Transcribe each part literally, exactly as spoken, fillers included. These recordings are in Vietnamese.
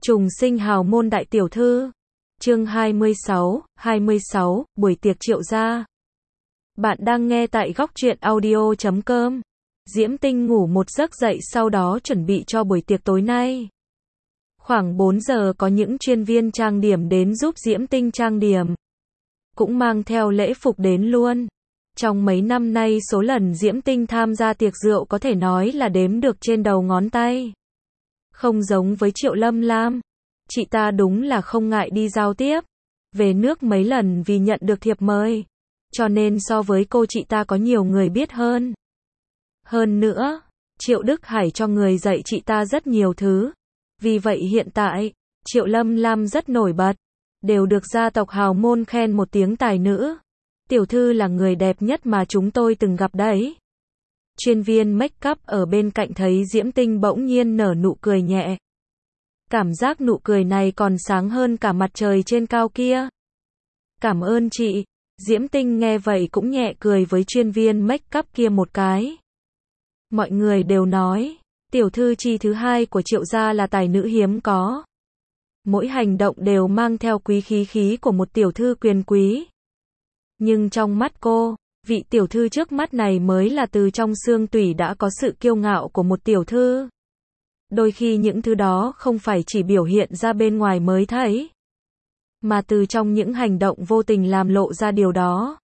Trùng sinh hào môn đại tiểu thư. Chương hai mươi sáu, hai mươi sáu, buổi tiệc Triệu gia. Bạn đang nghe tại góc truyện audio chấm com. Diễm Tinh ngủ một giấc dậy sau đó chuẩn bị cho buổi tiệc tối nay. Khoảng bốn giờ có những chuyên viên trang điểm đến giúp Diễm Tinh trang điểm. Cũng mang theo lễ phục đến luôn. Trong mấy năm nay số lần Diễm Tinh tham gia tiệc rượu có thể nói là đếm được trên đầu ngón tay. Không giống với Triệu Lâm Lam. Chị ta đúng là không ngại đi giao tiếp. Về nước mấy lần vì nhận được thiệp mời. Cho nên so với cô chị ta có nhiều người biết hơn. Hơn nữa, Triệu Đức Hải cho người dạy chị ta rất nhiều thứ. Vì vậy hiện tại, Triệu Lâm Lam rất nổi bật. Đều được gia tộc hào môn khen một tiếng tài nữ. Tiểu thư là người đẹp nhất mà chúng tôi từng gặp đấy. Chuyên viên make up ở bên cạnh thấy Diễm Tinh bỗng nhiên nở nụ cười nhẹ. Cảm giác nụ cười này còn sáng hơn cả mặt trời trên cao kia. Cảm ơn chị. Diễm Tinh nghe vậy cũng nhẹ cười với chuyên viên make up kia một cái. Mọi người đều nói, tiểu thư chi thứ hai của Triệu gia là tài nữ hiếm có. Mỗi hành động đều mang theo quý khí khí của một tiểu thư quyền quý. Nhưng trong mắt cô, vị tiểu thư trước mắt này mới là từ trong xương tủy đã có sự kiêu ngạo của một tiểu thư. Đôi khi những thứ đó không phải chỉ biểu hiện ra bên ngoài mới thấy, mà từ trong những hành động vô tình làm lộ ra điều đó.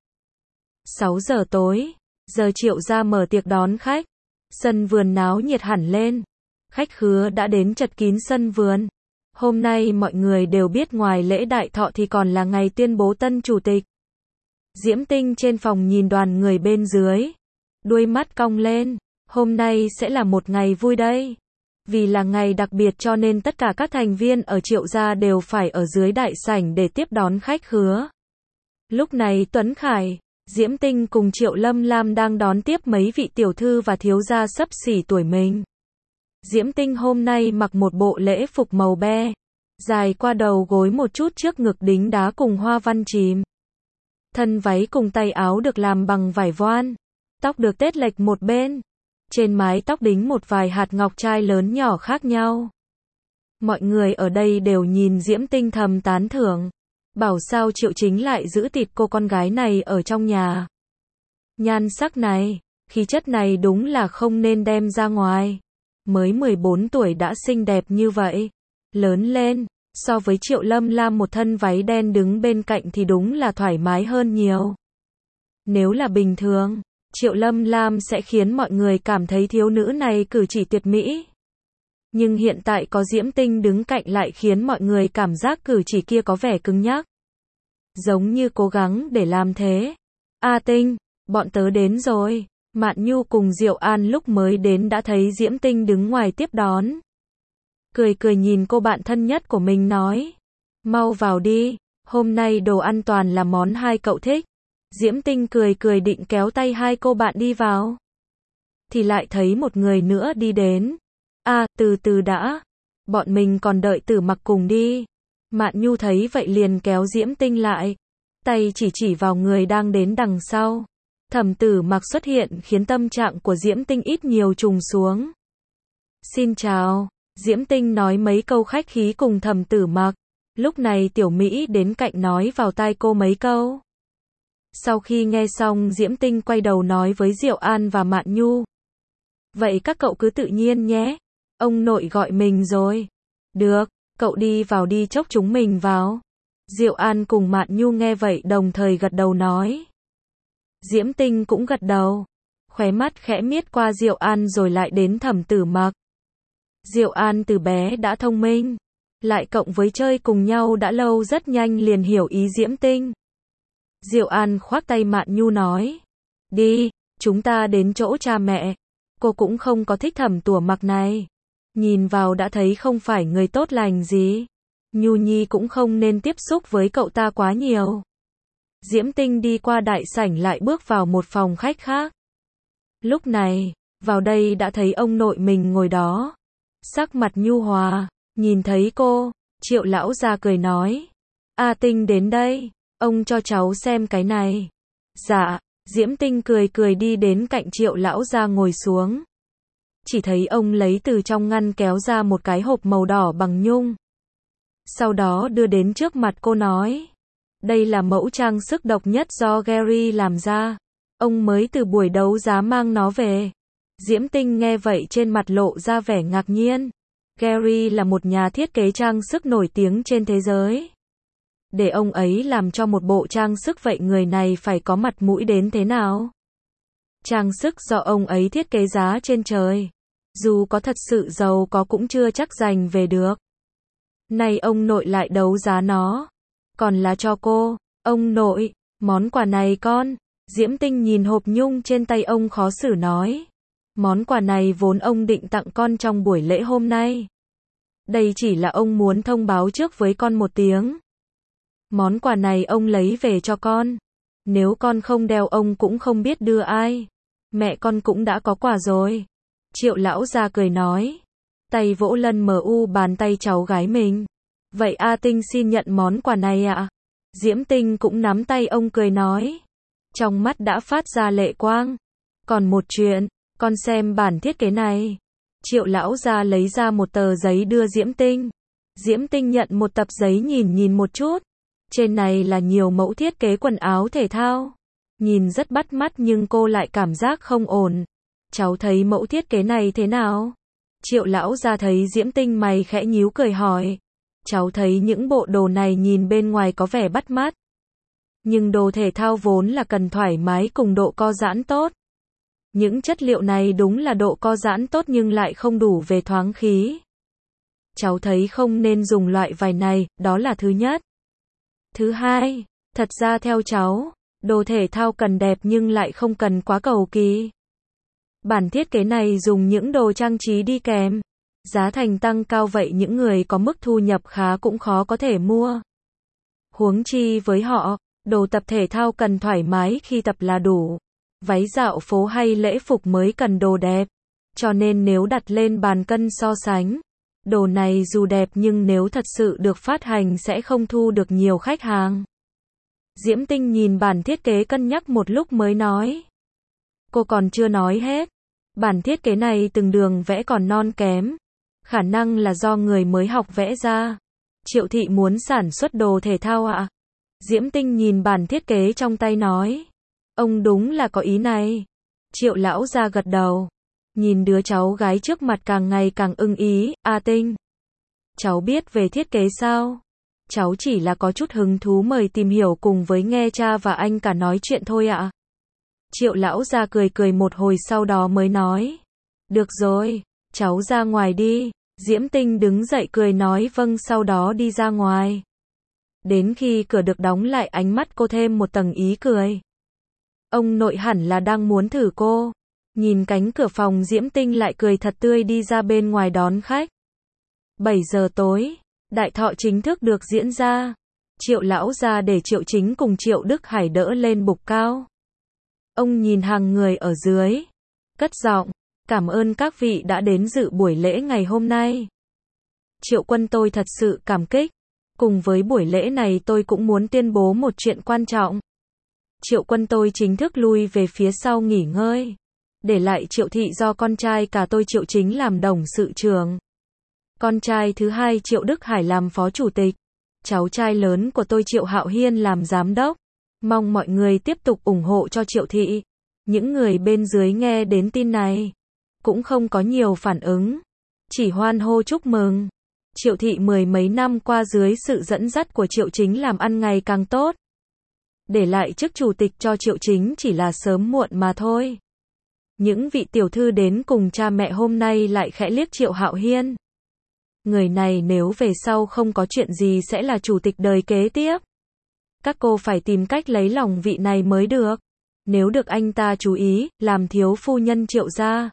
sáu giờ tối, giờ Triệu gia mở tiệc đón khách. Sân vườn náo nhiệt hẳn lên. Khách khứa đã đến chật kín sân vườn. Hôm nay mọi người đều biết ngoài lễ đại thọ thì còn là ngày tuyên bố tân chủ tịch. Diễm Tinh trên phòng nhìn đoàn người bên dưới. Đuôi mắt cong lên. Hôm nay sẽ là một ngày vui đây. Vì là ngày đặc biệt cho nên tất cả các thành viên ở Triệu gia đều phải ở dưới đại sảnh để tiếp đón khách khứa. Lúc này Tuấn Khải, Diễm Tinh cùng Triệu Lâm Lam đang đón tiếp mấy vị tiểu thư và thiếu gia xấp xỉ tuổi mình. Diễm Tinh hôm nay mặc một bộ lễ phục màu be, dài qua đầu gối một chút trước ngực đính đá cùng hoa văn chìm. Thân váy cùng tay áo được làm bằng vải voan, tóc được tết lệch một bên. Trên mái tóc đính một vài hạt ngọc trai lớn nhỏ khác nhau. Mọi người ở đây đều nhìn Diễm Tinh thầm tán thưởng. Bảo sao Triệu Chính lại giữ tịt cô con gái này ở trong nhà. Nhan sắc này, khí chất này đúng là không nên đem ra ngoài. Mới mười bốn tuổi đã xinh đẹp như vậy. Lớn lên, so với Triệu Lâm Lam một thân váy đen đứng bên cạnh thì đúng là thoải mái hơn nhiều. Nếu là bình thường, Triệu Lâm Lam sẽ khiến mọi người cảm thấy thiếu nữ này cử chỉ tuyệt mỹ. Nhưng hiện tại có Diễm Tinh đứng cạnh lại khiến mọi người cảm giác cử chỉ kia có vẻ cứng nhắc. Giống như cố gắng để làm thế. A Tinh, bọn tớ đến rồi. Mạn Nhu cùng Diệu An lúc mới đến đã thấy Diễm Tinh đứng ngoài tiếp đón. Cười cười nhìn cô bạn thân nhất của mình nói. Mau vào đi, hôm nay đồ ăn toàn là món hai cậu thích. Diễm Tinh cười cười định kéo tay hai cô bạn đi vào. Thì lại thấy một người nữa đi đến. À, từ từ đã. Bọn mình còn đợi Tử Mặc cùng đi. Mạn Nhu thấy vậy liền kéo Diễm Tinh lại. Tay chỉ chỉ vào người đang đến đằng sau. Thẩm Tử Mặc xuất hiện khiến tâm trạng của Diễm Tinh ít nhiều trùng xuống. Xin chào. Diễm Tinh nói mấy câu khách khí cùng Thẩm Tử Mặc. Lúc này Tiểu Mỹ đến cạnh nói vào tai cô mấy câu. Sau khi nghe xong Diễm Tinh quay đầu nói với Diệu An và Mạn Nhu. Vậy các cậu cứ tự nhiên nhé. Ông nội gọi mình rồi. Được, cậu đi vào đi chốc chúng mình vào. Diệu An cùng Mạn Nhu nghe vậy đồng thời gật đầu nói. Diễm Tinh cũng gật đầu. Khóe mắt khẽ miết qua Diệu An rồi lại đến Thẩm Tử Mặc. Diệu An từ bé đã thông minh. Lại cộng với chơi cùng nhau đã lâu rất nhanh liền hiểu ý Diễm Tinh. Diệu An khoác tay Mạn Nhu nói. Đi, chúng ta đến chỗ cha mẹ. Cô cũng không có thích Thẩm Tử Mặc này. Nhìn vào đã thấy không phải người tốt lành gì. Nhu Nhi cũng không nên tiếp xúc với cậu ta quá nhiều. Diễm Tinh đi qua đại sảnh lại bước vào một phòng khách khác. Lúc này, vào đây đã thấy ông nội mình ngồi đó. Sắc mặt nhu hòa, nhìn thấy cô, Triệu lão gia cười nói. A Tinh đến đây, ông cho cháu xem cái này. Dạ, Diễm Tinh cười cười đi đến cạnh Triệu lão gia ngồi xuống. Chỉ thấy ông lấy từ trong ngăn kéo ra một cái hộp màu đỏ bằng nhung. sau đó đưa đến trước mặt cô nói. Đây là mẫu trang sức độc nhất do Gary làm ra. Ông mới từ buổi đấu giá mang nó về. Diễm Tinh nghe vậy trên mặt lộ ra vẻ ngạc nhiên. Gary là một nhà thiết kế trang sức nổi tiếng trên thế giới. Để ông ấy làm cho một bộ trang sức vậy người này phải có mặt mũi đến thế nào? Trang sức do ông ấy thiết kế giá trên trời. Dù có thật sự giàu có cũng chưa chắc giành về được. Nay ông nội lại đấu giá nó. Còn là cho cô. Ông nội, món quà này con. Diễm Tinh nhìn hộp nhung trên tay ông khó xử nói. Món quà này vốn ông định tặng con trong buổi lễ hôm nay. Đây chỉ là ông muốn thông báo trước với con một tiếng. Món quà này ông lấy về cho con. Nếu con không đeo ông cũng không biết đưa ai. Mẹ con cũng đã có quà rồi. Triệu lão gia cười nói. Tay vỗ lần mờ u bàn tay cháu gái mình. Vậy A Tinh xin nhận món quà này ạ. Diễm Tinh cũng nắm tay ông cười nói. Trong mắt đã phát ra lệ quang. Còn một chuyện, con xem bản thiết kế này. Triệu lão gia lấy ra một tờ giấy đưa Diễm Tinh. Diễm Tinh nhận một tập giấy nhìn nhìn một chút. Trên này là nhiều mẫu thiết kế quần áo thể thao. Nhìn rất bắt mắt nhưng cô lại cảm giác không ổn. Cháu thấy mẫu thiết kế này thế nào? Triệu lão gia thấy Diễm Tinh mày khẽ nhíu cười hỏi. Cháu thấy những bộ đồ này nhìn bên ngoài có vẻ bắt mắt. Nhưng đồ thể thao vốn là cần thoải mái cùng độ co giãn tốt. Những chất liệu này đúng là độ co giãn tốt nhưng lại không đủ về thoáng khí. Cháu thấy không nên dùng loại vải này, đó là thứ nhất. Thứ hai, thật ra theo cháu, đồ thể thao cần đẹp nhưng lại không cần quá cầu kỳ. Bản thiết kế này dùng những đồ trang trí đi kèm. Giá thành tăng cao vậy những người có mức thu nhập khá cũng khó có thể mua. Huống chi với họ, đồ tập thể thao cần thoải mái khi tập là đủ. Váy dạo phố hay lễ phục mới cần đồ đẹp. Cho nên nếu đặt lên bàn cân so sánh, đồ này dù đẹp nhưng nếu thật sự được phát hành sẽ không thu được nhiều khách hàng. Diễm Tinh nhìn bản thiết kế cân nhắc một lúc mới nói. Cô còn chưa nói hết. Bản thiết kế này từng đường vẽ còn non kém. Khả năng là do người mới học vẽ ra. Triệu thị muốn sản xuất đồ thể thao ạ? Diễm Tinh nhìn bản thiết kế trong tay nói. Ông đúng là có ý này. Triệu lão ra gật đầu. Nhìn đứa cháu gái trước mặt càng ngày càng ưng ý. A Tinh, cháu biết về thiết kế sao? Cháu chỉ là có chút hứng thú mời tìm hiểu cùng với nghe cha và anh cả nói chuyện thôi ạ. Triệu lão ra cười cười một hồi sau đó mới nói. Được rồi, cháu ra ngoài đi. Diễm Tinh đứng dậy cười nói vâng sau đó đi ra ngoài. Đến khi cửa được đóng lại ánh mắt cô thêm một tầng ý cười. Ông nội hẳn là đang muốn thử cô. Nhìn cánh cửa phòng Diễm Tinh lại cười thật tươi đi ra bên ngoài đón khách. bảy giờ tối, đại thọ chính thức được diễn ra. Triệu lão ra để Triệu Chính cùng Triệu Đức Hải đỡ lên bục cao. Ông nhìn hàng người ở dưới. Cất giọng, cảm ơn các vị đã đến dự buổi lễ ngày hôm nay. Triệu Quân tôi thật sự cảm kích. Cùng với buổi lễ này tôi cũng muốn tuyên bố một chuyện quan trọng. Triệu Quân tôi chính thức lui về phía sau nghỉ ngơi. Để lại Triệu Thị do con trai cả tôi Triệu Chính làm đồng sự trưởng. Con trai thứ hai Triệu Đức Hải làm phó chủ tịch. Cháu trai lớn của tôi Triệu Hạo Hiên làm giám đốc. Mong mọi người tiếp tục ủng hộ cho Triệu Thị. Những người bên dưới nghe đến tin này cũng không có nhiều phản ứng. Chỉ hoan hô chúc mừng. Triệu Thị mười mấy năm qua dưới sự dẫn dắt của Triệu Chính làm ăn ngày càng tốt. Để lại chức chủ tịch cho Triệu Chính chỉ là sớm muộn mà thôi. Những vị tiểu thư đến cùng cha mẹ hôm nay lại khẽ liếc Triệu Hạo Hiên. Người này nếu về sau không có chuyện gì sẽ là chủ tịch đời kế tiếp. Các cô phải tìm cách lấy lòng vị này mới được. Nếu được anh ta chú ý, làm thiếu phu nhân Triệu gia.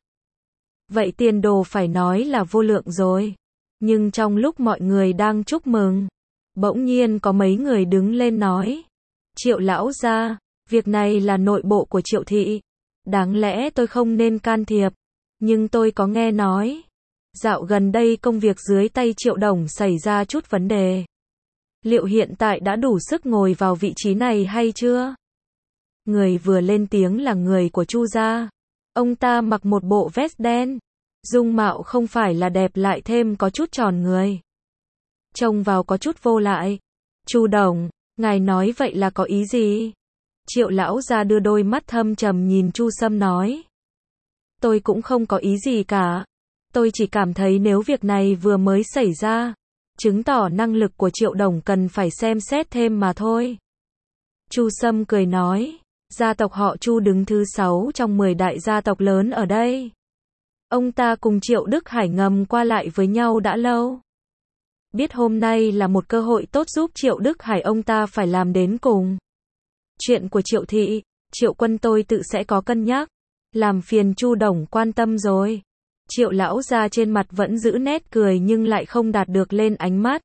Vậy tiền đồ phải nói là vô lượng rồi. Nhưng trong lúc mọi người đang chúc mừng, bỗng nhiên có mấy người đứng lên nói. Triệu lão gia, việc này là nội bộ của Triệu Thị. Đáng lẽ tôi không nên can thiệp. Nhưng tôi có nghe nói. Dạo gần đây công việc dưới tay Triệu Đồng xảy ra chút vấn đề. Liệu hiện tại đã đủ sức ngồi vào vị trí này hay chưa? Người vừa lên tiếng là người của Chu gia. Ông ta mặc một bộ vest đen. Dung mạo không phải là đẹp lại thêm có chút tròn người. trông vào có chút vô lại. Chu Đồng, ngài nói vậy là có ý gì? Triệu lão gia đưa đôi mắt thâm trầm nhìn Chu Sâm nói. Tôi cũng không có ý gì cả. Tôi chỉ cảm thấy nếu việc này vừa mới xảy ra, chứng tỏ năng lực của Triệu Đồng cần phải xem xét thêm mà thôi. Chu Sâm cười nói, gia tộc họ Chu đứng thứ sáu trong mười đại gia tộc lớn ở đây. Ông ta cùng Triệu Đức Hải ngầm qua lại với nhau đã lâu. Biết hôm nay là một cơ hội tốt giúp Triệu Đức Hải, ông ta phải làm đến cùng. Chuyện của Triệu Thị, Triệu Quân tôi tự sẽ có cân nhắc. Làm phiền Chu Đồng quan tâm rồi. Triệu lão gia trên mặt vẫn giữ nét cười nhưng lại không đạt được lên ánh mắt.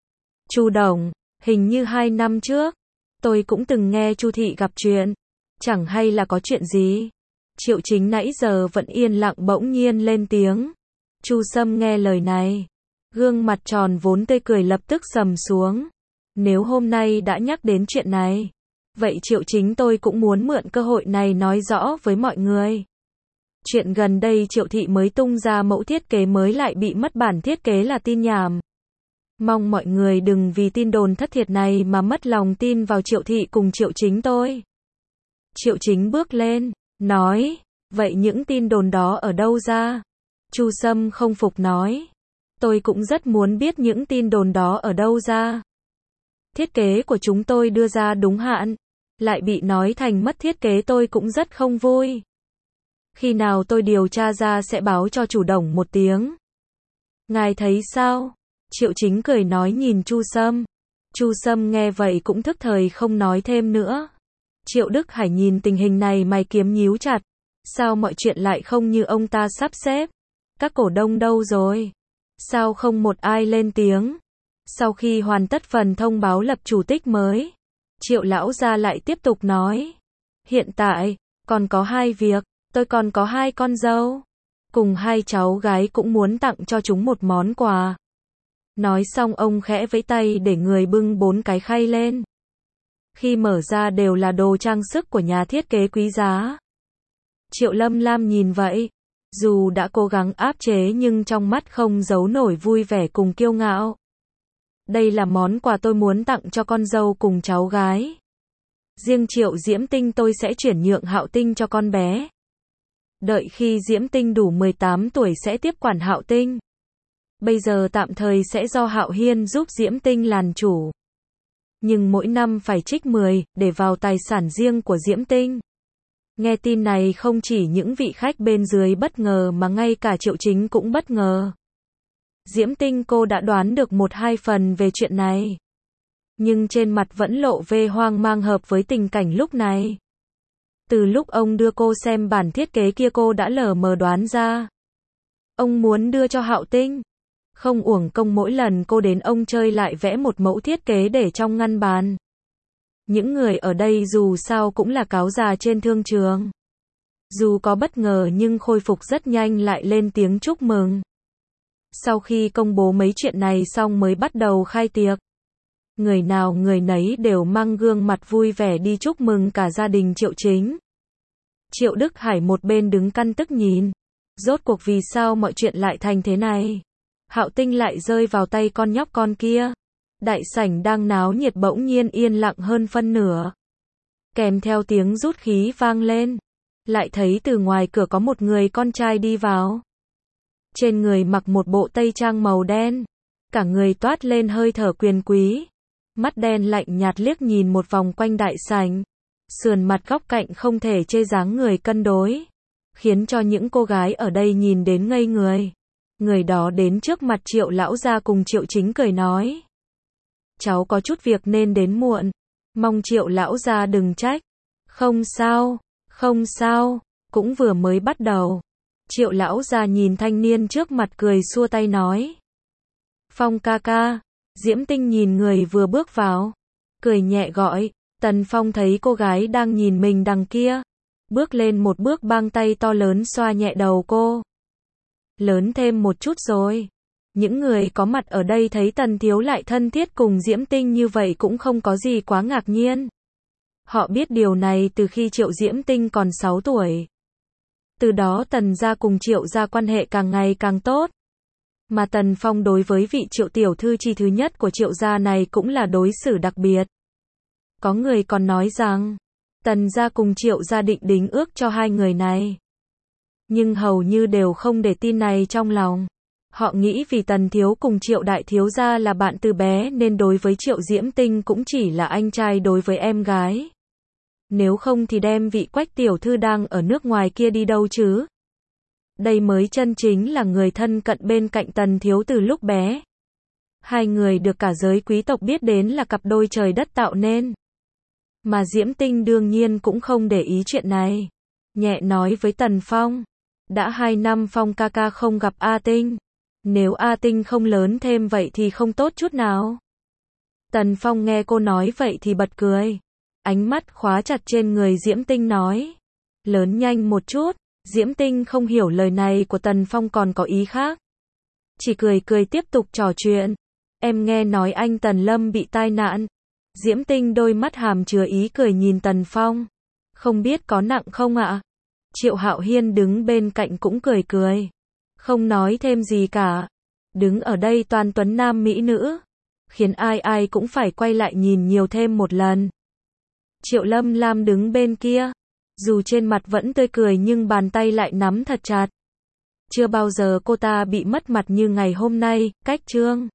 Chu Đồng, hình như hai năm trước, tôi cũng từng nghe Chu Thị gặp chuyện. Chẳng hay là có chuyện gì? Triệu Chính nãy giờ vẫn yên lặng bỗng nhiên lên tiếng. Chu Sâm nghe lời này, gương mặt tròn vốn tươi cười lập tức sầm xuống. Nếu hôm nay đã nhắc đến chuyện này, vậy Triệu Chính tôi cũng muốn mượn cơ hội này nói rõ với mọi người. Chuyện gần đây Triệu Thị mới tung ra mẫu thiết kế mới lại bị mất bản thiết kế là tin nhảm. Mong mọi người đừng vì tin đồn thất thiệt này mà mất lòng tin vào Triệu Thị cùng Triệu Chính tôi. Triệu Chính bước lên, nói, vậy những tin đồn đó ở đâu ra? Chu Sâm không phục nói, tôi cũng rất muốn biết những tin đồn đó ở đâu ra. Thiết kế của chúng tôi đưa ra đúng hạn, lại bị nói thành mất thiết kế, tôi cũng rất không vui. Khi nào tôi điều tra ra sẽ báo cho chủ Đồng một tiếng. Ngài thấy sao? Triệu Chính cười nói nhìn Chu Sâm. Chu Sâm nghe vậy cũng thức thời không nói thêm nữa. Triệu Đức Hải nhìn tình hình này mày kiếm nhíu chặt. Sao mọi chuyện lại không như ông ta sắp xếp? Các cổ đông đâu rồi? Sao không một ai lên tiếng? Sau khi hoàn tất phần thông báo lập chủ tịch mới, Triệu lão gia lại tiếp tục nói. Hiện tại, còn có hai việc, tôi còn có hai con dâu. Cùng hai cháu gái cũng muốn tặng cho chúng một món quà. Nói xong ông khẽ vẫy tay để người bưng bốn cái khay lên. Khi mở ra đều là đồ trang sức của nhà thiết kế quý giá. Triệu Lâm Lam nhìn vậy, dù đã cố gắng áp chế nhưng trong mắt không giấu nổi vui vẻ cùng kiêu ngạo. Đây là món quà tôi muốn tặng cho con dâu cùng cháu gái. Riêng Triệu Diễm Tinh tôi sẽ chuyển nhượng Hạo Tinh cho con bé. Đợi khi Diễm Tinh đủ mười tám tuổi sẽ tiếp quản Hạo Tinh. Bây giờ tạm thời sẽ do Hạo Hiên giúp Diễm Tinh làm chủ. Nhưng mỗi năm phải trích mười để vào tài sản riêng của Diễm Tinh. Nghe tin này không chỉ những vị khách bên dưới bất ngờ mà ngay cả Triệu Chính cũng bất ngờ. Diễm Tinh cô đã đoán được một hai phần về chuyện này. Nhưng trên mặt vẫn lộ vẻ hoang mang hợp với tình cảnh lúc này. Từ lúc ông đưa cô xem bản thiết kế kia cô đã lờ mờ đoán ra. Ông muốn đưa cho Hạo Tinh. Không uổng công mỗi lần cô đến ông chơi lại vẽ một mẫu thiết kế để trong ngăn bàn. Những người ở đây dù sao cũng là cáo già trên thương trường. Dù có bất ngờ nhưng khôi phục rất nhanh lại lên tiếng chúc mừng. Sau khi công bố mấy chuyện này xong mới bắt đầu khai tiệc. Người nào người nấy đều mang gương mặt vui vẻ đi chúc mừng cả gia đình Triệu Chính. Triệu Đức Hải một bên đứng căm tức nhìn. Rốt cuộc vì sao mọi chuyện lại thành thế này? Hạo Tinh lại rơi vào tay con nhóc con kia. Đại sảnh đang náo nhiệt bỗng nhiên yên lặng hơn phân nửa. Kèm theo tiếng rút khí vang lên. Lại thấy từ ngoài cửa có một người con trai đi vào. Trên người mặc một bộ tây trang màu đen. Cả người toát lên hơi thở quyền quý. Mắt đen lạnh nhạt liếc nhìn một vòng quanh đại sảnh. Sườn mặt góc cạnh không thể chê dáng người cân đối. Khiến cho những cô gái ở đây nhìn đến ngây người. Người đó đến trước mặt Triệu lão gia cùng Triệu Chính cười nói. Cháu có chút việc nên đến muộn. Mong Triệu lão gia đừng trách. Không sao, không sao, cũng vừa mới bắt đầu. Triệu lão gia nhìn thanh niên trước mặt cười xua tay nói. Phong ca ca. Diễm Tinh nhìn người vừa bước vào. Cười nhẹ gọi. Tần Phong thấy cô gái đang nhìn mình đằng kia. Bước lên một bước bang tay to lớn xoa nhẹ đầu cô. Lớn thêm một chút rồi. Những người có mặt ở đây thấy Tần Thiếu lại thân thiết cùng Diễm Tinh như vậy cũng không có gì quá ngạc nhiên. Họ biết điều này từ khi Triệu Diễm Tinh còn sáu tuổi. Từ đó Tần gia cùng Triệu gia quan hệ càng ngày càng tốt. Mà Tần Phong đối với vị Triệu tiểu thư chi thứ nhất của Triệu gia này cũng là đối xử đặc biệt. Có người còn nói rằng, Tần gia cùng Triệu gia định đính ước cho hai người này. Nhưng hầu như đều không để tin này trong lòng. Họ nghĩ vì Tần thiếu cùng Triệu đại thiếu gia là bạn từ bé nên đối với Triệu Diễm Tinh cũng chỉ là anh trai đối với em gái. Nếu không thì đem vị Quách tiểu thư đang ở nước ngoài kia đi đâu chứ? Đây mới chân chính là người thân cận bên cạnh Tần thiếu từ lúc bé. Hai người được cả giới quý tộc biết đến là cặp đôi trời đất tạo nên. Mà Diễm Tinh đương nhiên cũng không để ý chuyện này. Nhẹ nói với Tần Phong. Đã hai năm Phong ca ca không gặp A Tinh. Nếu A Tinh không lớn thêm vậy thì không tốt chút nào. Tần Phong nghe cô nói vậy thì bật cười. Ánh mắt khóa chặt trên người Diễm Tinh nói. Lớn nhanh một chút. Diễm Tinh không hiểu lời này của Tần Phong còn có ý khác. Chỉ cười cười tiếp tục trò chuyện. Em nghe nói anh Tần Lâm bị tai nạn. Diễm Tinh đôi mắt hàm chứa ý cười nhìn Tần Phong. Không biết có nặng không ạ? Triệu Hạo Hiên đứng bên cạnh cũng cười cười. Không nói thêm gì cả. Đứng ở đây toàn tuấn nam mỹ nữ. Khiến ai ai cũng phải quay lại nhìn nhiều thêm một lần. Triệu Lâm Lam đứng bên kia. Dù trên mặt vẫn tươi cười nhưng bàn tay lại nắm thật chặt. Chưa bao giờ cô ta bị mất mặt như ngày hôm nay, cách trương.